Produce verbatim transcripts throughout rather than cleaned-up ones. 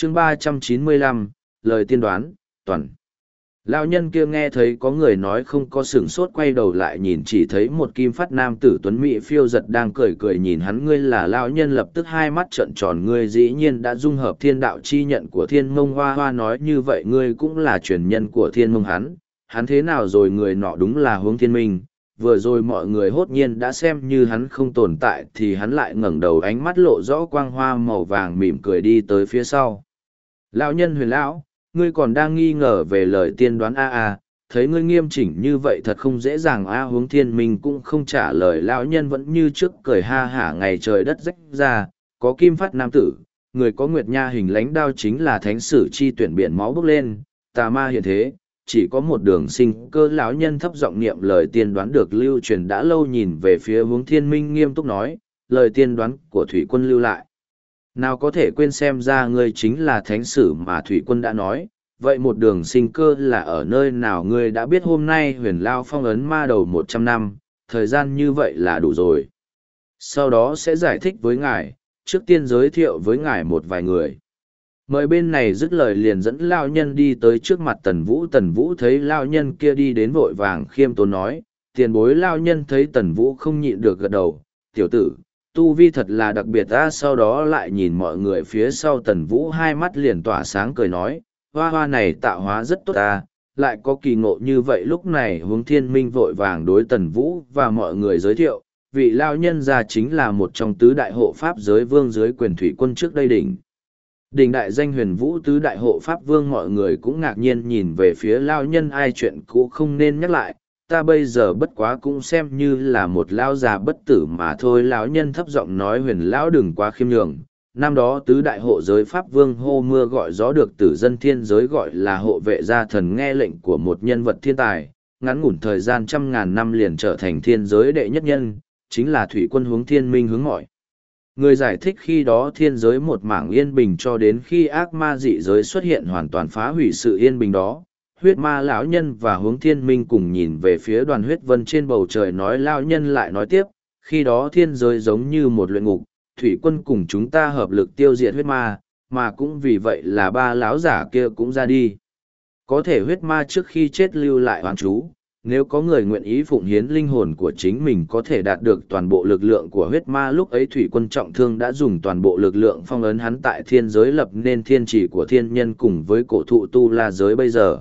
chương ba trăm chín mươi lăm, lời tiên đoán, toàn. Lão nhân kia nghe thấy có người nói không có sửng sốt quay đầu lại nhìn chỉ thấy một kim phát nam tử tuấn mỹ phiêu giật đang cười cười nhìn hắn. Ngươi là lão nhân, lập tức hai mắt trợn tròn. Ngươi dĩ nhiên đã dung hợp thiên đạo chi nhận của thiên mông hoa hoa, nói như vậy ngươi cũng là truyền nhân của thiên mông hắn. Hắn thế nào rồi? Người nọ đúng là Hướng Thiên Minh. Vừa rồi mọi người hốt nhiên đã xem như hắn không tồn tại thì hắn lại ngẩng đầu, ánh mắt lộ rõ quang hoa màu vàng, mỉm cười đi tới phía sau. Lão nhân Huyền lão, ngươi còn đang nghi ngờ về lời tiên đoán a a, thấy ngươi nghiêm chỉnh như vậy thật không dễ dàng a. Hướng Thiên Minh cũng không trả lời, lão nhân vẫn như trước cười ha hả. Ngày trời đất rách ra, có kim phát nam tử, người có nguyệt nha hình lãnh đao chính là thánh sử chi tuyển, biển máu bốc lên, tà ma hiện thế, chỉ có một đường sinh cơ. Lão nhân thấp giọng niệm lời tiên đoán được lưu truyền đã lâu, nhìn về phía Hướng Thiên Minh nghiêm túc nói, lời tiên đoán của thủy quân lưu lại, nào có thể quên, xem ra ngươi chính là thánh sử mà thủy quân đã nói. Vậy một đường sinh cơ là ở nơi nào? Ngươi đã biết hôm nay Huyền Lao phong ấn ma đầu một trăm năm, thời gian như vậy là đủ rồi. Sau đó sẽ giải thích với ngài, trước tiên giới thiệu với ngài một vài người. Mời bên này. Dứt lời liền dẫn lao nhân đi tới trước mặt Tần Vũ. Tần Vũ thấy lao nhân kia đi đến vội vàng khiêm tốn nói, tiền bối. Lao nhân thấy Tần Vũ không nhịn được gật đầu, tiểu tử, tu vi thật là đặc biệt ta. Sau đó lại nhìn mọi người phía sau Tần Vũ, hai mắt liền tỏa sáng cười nói, hoa hoa này tạo hóa rất tốt ta, lại có kỳ ngộ như vậy. Lúc này Hướng Thiên Minh vội vàng đối Tần Vũ và mọi người giới thiệu, vị lao nhân già chính là một trong tứ đại hộ pháp giới vương dưới quyền thủy quân trước đây đỉnh. Đỉnh đại danh Huyền Vũ tứ đại hộ pháp vương. Mọi người cũng ngạc nhiên nhìn về phía lao nhân, ai chuyện cũ không nên nhắc lại, ta bây giờ bất quá cũng xem như là một lao già bất tử mà thôi. Lão nhân thấp giọng nói, Huyền lão đừng quá khiêm nhường, năm đó tứ đại hộ giới pháp vương hô mưa gọi gió được tử dân thiên giới gọi là hộ vệ gia thần, nghe lệnh của một nhân vật thiên tài, ngắn ngủn thời gian trăm ngàn năm liền trở thành thiên giới đệ nhất nhân, chính là thủy quân Hướng Thiên Minh. Hướng mọi người giải thích, khi đó thiên giới một mảng yên bình cho đến khi ác ma dị giới xuất hiện hoàn toàn phá hủy sự yên bình đó. Huyết ma lão nhân và Hướng Thiên Minh cùng nhìn về phía đoàn huyết vân trên bầu trời, nói. Lão nhân lại nói tiếp, khi đó thiên giới giống như một luyện ngục, thủy quân cùng chúng ta hợp lực tiêu diệt huyết ma, mà cũng vì vậy là ba lão giả kia cũng ra đi. Có thể huyết ma trước khi chết lưu lại oán chú, nếu có người nguyện ý phụng hiến linh hồn của chính mình có thể đạt được toàn bộ lực lượng của huyết ma. Lúc ấy thủy quân trọng thương đã dùng toàn bộ lực lượng phong ấn hắn tại thiên giới, lập nên thiên chỉ của thiên nhân cùng với cổ thụ tu la giới. Bây giờ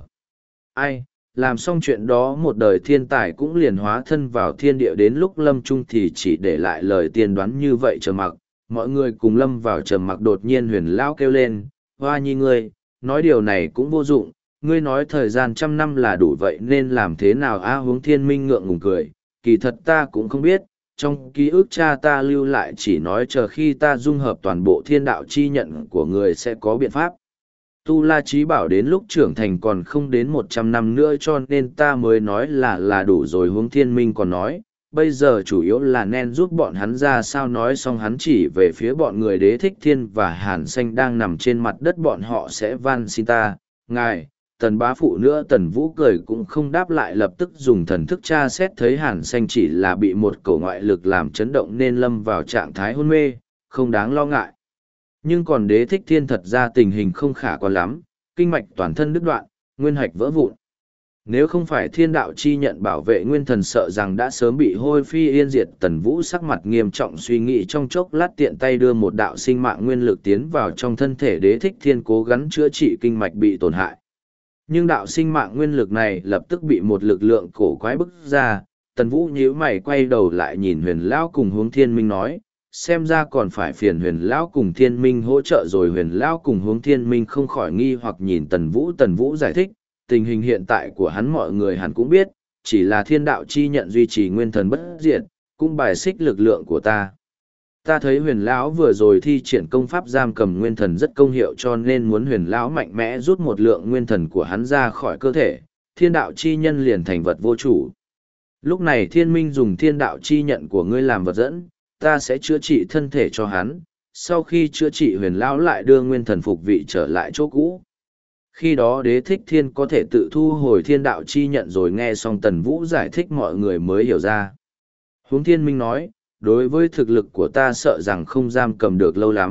ai làm xong chuyện đó, một đời thiên tài cũng liền hóa thân vào thiên địa, đến lúc lâm chung thì chỉ để lại lời tiên đoán như vậy. Trầm mặc, mọi người cùng lâm vào trầm mặc. Đột nhiên Huyền lão kêu lên, hoa nhi ngươi nói điều này cũng vô dụng, ngươi nói thời gian trăm năm là đủ, vậy nên làm thế nào a? Hướng Thiên Minh ngượng ngùng cười, kỳ thật ta cũng không biết, trong ký ức cha ta lưu lại chỉ nói chờ khi ta dung hợp toàn bộ thiên đạo chi nhận của người sẽ có biện pháp. Tu La Chí bảo đến lúc trưởng thành còn không đến một trăm năm nữa, cho nên ta mới nói là là đủ rồi. Hướng Thiên Minh còn nói, bây giờ chủ yếu là nên giúp bọn hắn ra sao. Nói xong hắn chỉ về phía bọn người Đế Thích Thiên và Hàn Xanh đang nằm trên mặt đất, bọn họ sẽ van xin ta, ngài. Tần bá phụ nữa. Tần Vũ cười cũng không đáp lại, lập tức dùng thần thức tra xét, thấy Hàn Xanh chỉ là bị một cổ ngoại lực làm chấn động nên lâm vào trạng thái hôn mê, không đáng lo ngại. Nhưng còn Đế Thích Thiên thật ra tình hình không khả quan lắm, kinh mạch toàn thân đứt đoạn, nguyên hạch vỡ vụn. Nếu không phải thiên đạo chi nhận bảo vệ nguyên thần, sợ rằng đã sớm bị hôi phi yên diệt. Tần Vũ sắc mặt nghiêm trọng, suy nghĩ trong chốc lát tiện tay đưa một đạo sinh mạng nguyên lực tiến vào trong thân thể Đế Thích Thiên, cố gắng chữa trị kinh mạch bị tổn hại. Nhưng đạo sinh mạng nguyên lực này lập tức bị một lực lượng cổ quái bức ra. Tần Vũ nhíu mày quay đầu lại nhìn Huyền lão cùng Hướng Thiên Minh nói, xem ra còn phải phiền Huyền lão cùng Thiên Minh hỗ trợ rồi. Huyền lão cùng Hướng Thiên Minh không khỏi nghi hoặc nhìn Tần Vũ. Tần Vũ giải thích, tình hình hiện tại của hắn mọi người hẳn cũng biết, chỉ là thiên đạo chi nhận duy trì nguyên thần bất diệt, cũng bài xích lực lượng của ta. Ta thấy Huyền lão vừa rồi thi triển công pháp giam cầm nguyên thần rất công hiệu, cho nên muốn Huyền lão mạnh mẽ rút một lượng nguyên thần của hắn ra khỏi cơ thể, thiên đạo chi nhân liền thành vật vô chủ. Lúc này Thiên Minh dùng thiên đạo chi nhận của ngươi làm vật dẫn, ta sẽ chữa trị thân thể cho hắn, sau khi chữa trị Huyền lão lại đưa nguyên thần phục vị trở lại chỗ cũ. Khi đó Đế Thích Thiên có thể tự thu hồi thiên đạo chi nhận rồi. Nghe xong Tần Vũ giải thích, mọi người mới hiểu ra. Hướng Thiên Minh nói, đối với thực lực của ta sợ rằng không giam cầm được lâu lắm,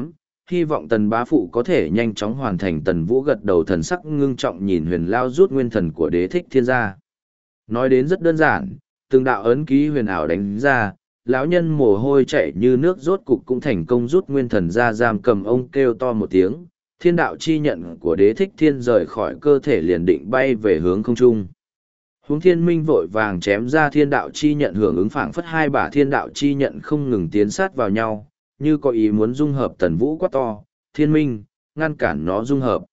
hy vọng tần bá phụ có thể nhanh chóng hoàn thành. Tần Vũ gật đầu, thần sắc ngưng trọng nhìn huyền lao rút nguyên thần của đế thích thiên ra. Nói đến rất đơn giản, từng đạo ấn ký huyền ảo đánh ra, lão nhân mồ hôi chạy như nước rốt cục cũng thành công rút nguyên thần ra. Giam cầm ông kêu to một tiếng, thiên đạo chi nhận của đế thích thiên rời khỏi cơ thể liền định bay về hướng không trung. Huống thiên minh vội vàng chém ra thiên đạo chi nhận, hưởng ứng phảng phất hai bả thiên đạo chi nhận không ngừng tiến sát vào nhau, như có ý muốn dung hợp. Tần Vũ quát to, thiên minh, ngăn cản nó dung hợp.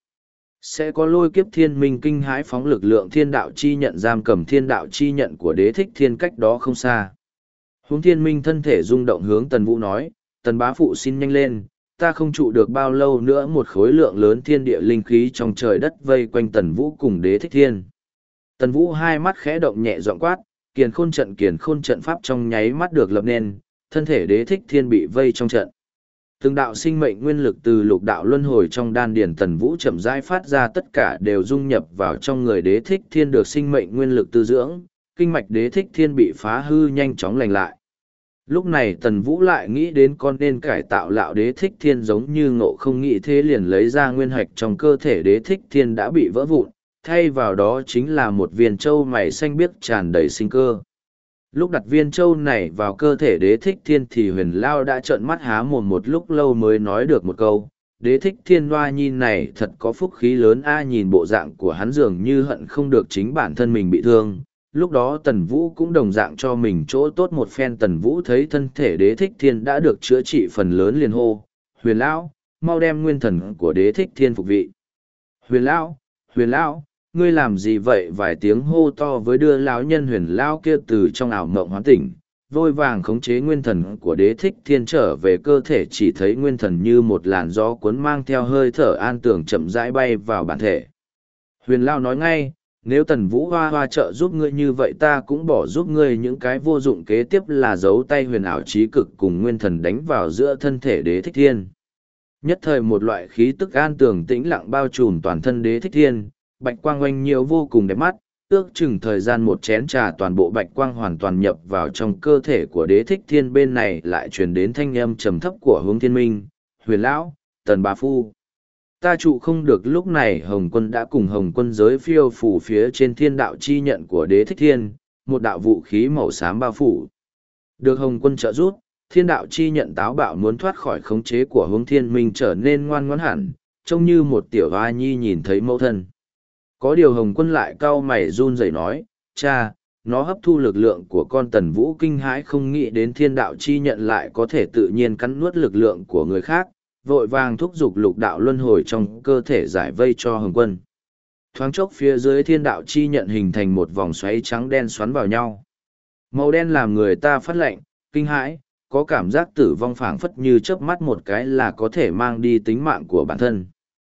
Sẽ có lôi kiếp. Thiên minh kinh hãi phóng lực lượng thiên đạo chi nhận giam cầm thiên đạo chi nhận của đế thích thiên cách đó không xa. Huống thiên minh thân thể rung động hướng Tần Vũ nói, Tần bá phụ xin nhanh lên, ta không trụ được bao lâu nữa. Một khối lượng lớn thiên địa linh khí trong trời đất vây quanh Tần Vũ cùng đế thích thiên. Tần Vũ hai mắt khẽ động nhẹ giọng quát, kiền khôn trận. Kiền khôn trận pháp trong nháy mắt được lập nên, thân thể đế thích thiên bị vây trong trận. Từng đạo sinh mệnh nguyên lực từ lục đạo luân hồi trong đan điền Tần Vũ chậm rãi phát ra, tất cả đều dung nhập vào trong người đế thích thiên, được sinh mệnh nguyên lực tư dưỡng, kinh mạch đế thích thiên bị phá hư nhanh chóng lành lại. Lúc này Tần Vũ lại nghĩ đến con nên cải tạo lão đế thích thiên, giống như Ngộ Không nghĩ thế liền lấy ra nguyên hạch trong cơ thể đế thích thiên đã bị vỡ vụn, thay vào đó chính là một viên châu mày xanh biếc tràn đầy sinh cơ. Lúc đặt viên châu này vào cơ thể đế thích thiên thì huyền lao đã trợn mắt há mồm một lúc lâu mới nói được một câu, đế thích thiên hoa nhi này thật có phúc khí lớn a. Nhìn bộ dạng của hắn dường như hận không được chính bản thân mình bị thương. Lúc đó Tần Vũ cũng đồng dạng cho mình chỗ tốt một phen. Tần Vũ thấy thân thể đế thích thiên đã được chữa trị phần lớn liền hô, huyền lão, mau đem nguyên thần của đế thích thiên phục vị. Huyền lão, huyền lão, ngươi làm gì vậy? Vài tiếng hô to với đưa lão nhân huyền lão kia từ trong ảo mộng hoán tỉnh, vội vàng khống chế nguyên thần của đế thích thiên trở về cơ thể. Chỉ thấy nguyên thần như một làn gió cuốn mang theo hơi thở an tường chậm rãi bay vào bản thể. Huyền lão nói ngay, nếu Tần Vũ hoa hoa trợ giúp ngươi như vậy ta cũng bỏ giúp ngươi. Những cái vô dụng kế tiếp là giấu tay huyền ảo trí cực cùng nguyên thần đánh vào giữa thân thể đế thích thiên. Nhất thời một loại khí tức an tường tĩnh lặng bao trùm toàn thân đế thích thiên, bạch quang oanh nhiều vô cùng đẹp mắt, ước chừng thời gian một chén trà toàn bộ bạch quang hoàn toàn nhập vào trong cơ thể của đế thích thiên. Bên này lại truyền đến thanh âm trầm thấp của Hướng Thiên Minh, huyền lão, Tần bá phu, ta trụ không được. Lúc này Hồng Quân đã cùng Hồng Quân giới phiêu phủ phía trên thiên đạo chi nhận của đế thích thiên, một đạo vũ khí màu xám bao phủ. Được Hồng Quân trợ giúp, thiên đạo chi nhận táo bạo muốn thoát khỏi khống chế của Hướng Thiên Minh, trở nên ngoan ngoãn hẳn, trông như một tiểu hoa nhi nhìn thấy mẫu thân. Có điều Hồng Quân lại cau mày run rẩy nói, cha, nó hấp thu lực lượng của con. Tần Vũ kinh hãi không nghĩ đến thiên đạo chi nhận lại có thể tự nhiên cắn nuốt lực lượng của người khác, vội vàng thúc giục lục đạo luân hồi trong cơ thể giải vây cho Hồng Quân. Thoáng chốc phía dưới thiên đạo chi nhận hình thành một vòng xoáy trắng đen xoắn vào nhau. Màu đen làm người ta phát lạnh, kinh hãi, có cảm giác tử vong phảng phất như chớp mắt một cái là có thể mang đi tính mạng của bản thân.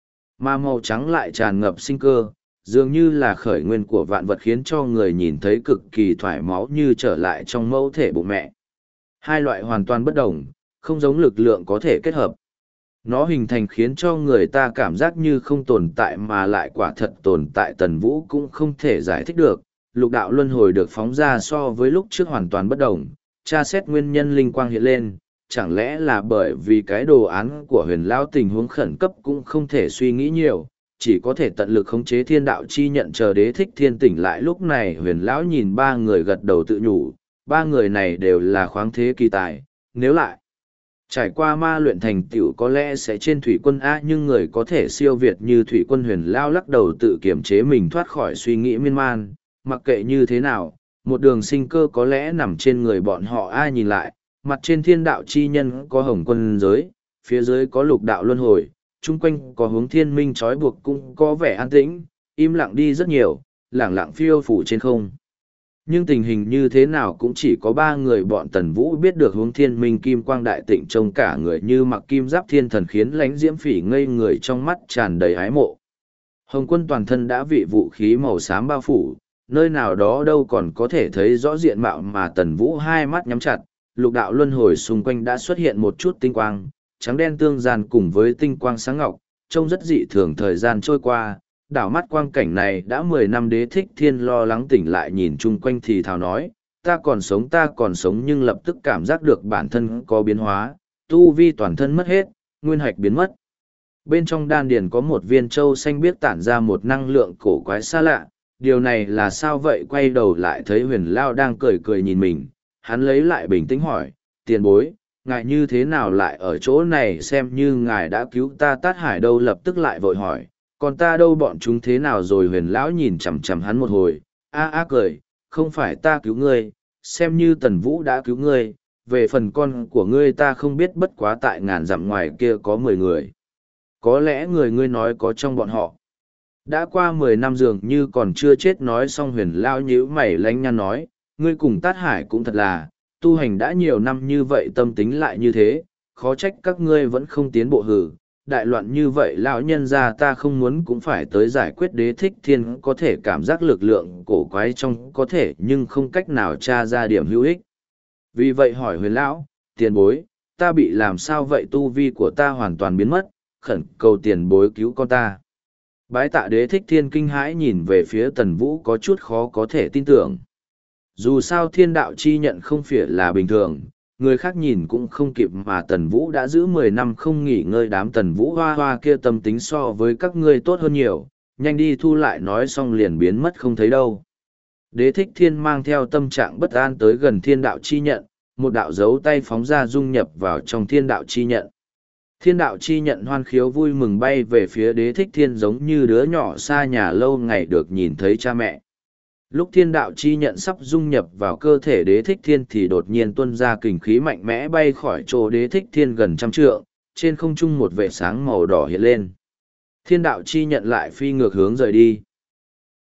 Mà màu trắng lại tràn ngập sinh cơ, dường như là khởi nguyên của vạn vật, khiến cho người nhìn thấy cực kỳ thoải máu như trở lại trong mẫu thể bụng mẹ. Hai loại hoàn toàn bất đồng, không giống lực lượng có thể kết hợp. Nó hình thành khiến cho người ta cảm giác như không tồn tại mà lại quả thật tồn tại. Tần Vũ cũng không thể giải thích được, lục đạo luân hồi được phóng ra so với lúc trước hoàn toàn bất đồng. Tra xét nguyên nhân linh quang hiện lên, chẳng lẽ là bởi vì cái đồ án của huyền lão tình huống khẩn cấp cũng không thể suy nghĩ nhiều, chỉ có thể tận lực khống chế thiên đạo chi nhận chờ đế thích thiên tỉnh lại. Lúc này huyền lão nhìn ba người gật đầu tự nhủ, ba người này đều là khoáng thế kỳ tài, nếu lại trải qua ma luyện thành tựu có lẽ sẽ trên thủy quân A. Nhưng người có thể siêu việt như thủy quân huyền lão lắc đầu tự kiềm chế mình thoát khỏi suy nghĩ miên man, mặc kệ như thế nào, một đường sinh cơ có lẽ nằm trên người bọn họ. Ai nhìn lại, mặt trên thiên đạo chi nhân có Hồng Quân giới, phía dưới có lục đạo luân hồi, chung quanh có Hướng Thiên Minh trói buộc, cũng có vẻ an tĩnh, im lặng đi rất nhiều, lẳng lặng phiêu phủ trên không. Nhưng tình hình như thế nào cũng chỉ có ba người bọn Tần Vũ biết được. Hướng Thiên Minh kim quang đại tịnh, trông cả người như mặc kim giáp thiên thần, khiến Lãnh Diễm Phỉ ngây người trong mắt tràn đầy ái mộ. Hồng Quân toàn thân đã bị vũ khí màu xám bao phủ, nơi nào đó đâu còn có thể thấy rõ diện mạo mà Tần Vũ hai mắt nhắm chặt. Lục đạo luân hồi xung quanh đã xuất hiện một chút tinh quang, trắng đen tương gian cùng với tinh quang sáng ngọc, trông rất dị thường. Thời gian trôi qua, đảo mắt quang cảnh này đã mười năm. Đế thích thiên lo lắng tỉnh lại, nhìn chung quanh thì thào nói, ta còn sống ta còn sống, nhưng lập tức cảm giác được bản thân có biến hóa, tu vi toàn thân mất hết, nguyên hạch biến mất, Bên trong đan điền có một viên châu xanh biếc tản ra một năng lượng cổ quái xa lạ, điều này là sao vậy? Quay đầu lại thấy huyền lao đang cười cười nhìn mình, hắn lấy lại bình tĩnh hỏi, tiền bối, ngài như thế nào lại ở chỗ này? Xem như ngài đã cứu ta. Tát Hải đâu lập tức lại vội hỏi, còn ta đâu, bọn chúng thế nào rồi? Huyền lão nhìn chằm chằm hắn một hồi, a a cười, không phải ta cứu ngươi, xem như Tần Vũ đã cứu ngươi, về phần con của ngươi ta không biết, bất quá tại ngàn dặm ngoài kia có mười người. Có lẽ người ngươi nói có trong bọn họ. Đã qua mười năm dường như còn chưa chết. Nói xong huyền lao nhíu mày lánh nhăn nói, ngươi cùng Tát Hải cũng thật là, tu hành đã nhiều năm như vậy tâm tính lại như thế, khó trách các ngươi vẫn không tiến bộ. Hử, đại loạn như vậy lão nhân gia ta không muốn cũng phải tới giải quyết. Đế Thích Thiên có thể cảm giác lực lượng cổ quái trong có thể nhưng không cách nào tra ra điểm hữu ích. Vì vậy hỏi huyền lão, tiền bối, ta bị làm sao vậy? Tu vi của ta hoàn toàn biến mất, khẩn cầu tiền bối cứu con ta. Bái tạ. Đế Thích Thiên kinh hãi nhìn về phía Tần Vũ, có chút khó có thể tin tưởng. Dù sao thiên đạo chi nhận không phải là bình thường, người khác nhìn cũng không kịp, mà Tần Vũ đã giữ mười năm không nghỉ ngơi. Đám Tần Vũ hoa hoa kia tâm tính so với các ngươi tốt hơn nhiều, nhanh đi thu lại. Nói xong liền biến mất không thấy đâu. Đế Thích Thiên mang theo tâm trạng bất an tới gần thiên đạo chi nhận, một đạo dấu tay phóng ra dung nhập vào trong thiên đạo chi nhận. Thiên đạo chi nhận hoan khiếu vui mừng bay về phía Đế Thích Thiên, giống như đứa nhỏ xa nhà lâu ngày được nhìn thấy cha mẹ. Lúc thiên đạo chi nhận sắp dung nhập vào cơ thể Đế Thích Thiên thì đột nhiên tuôn ra kình khí mạnh mẽ bay khỏi chỗ Đế Thích Thiên gần trăm trượng, trên không trung một vệt sáng màu đỏ hiện lên. Thiên đạo chi nhận lại phi ngược hướng rời đi.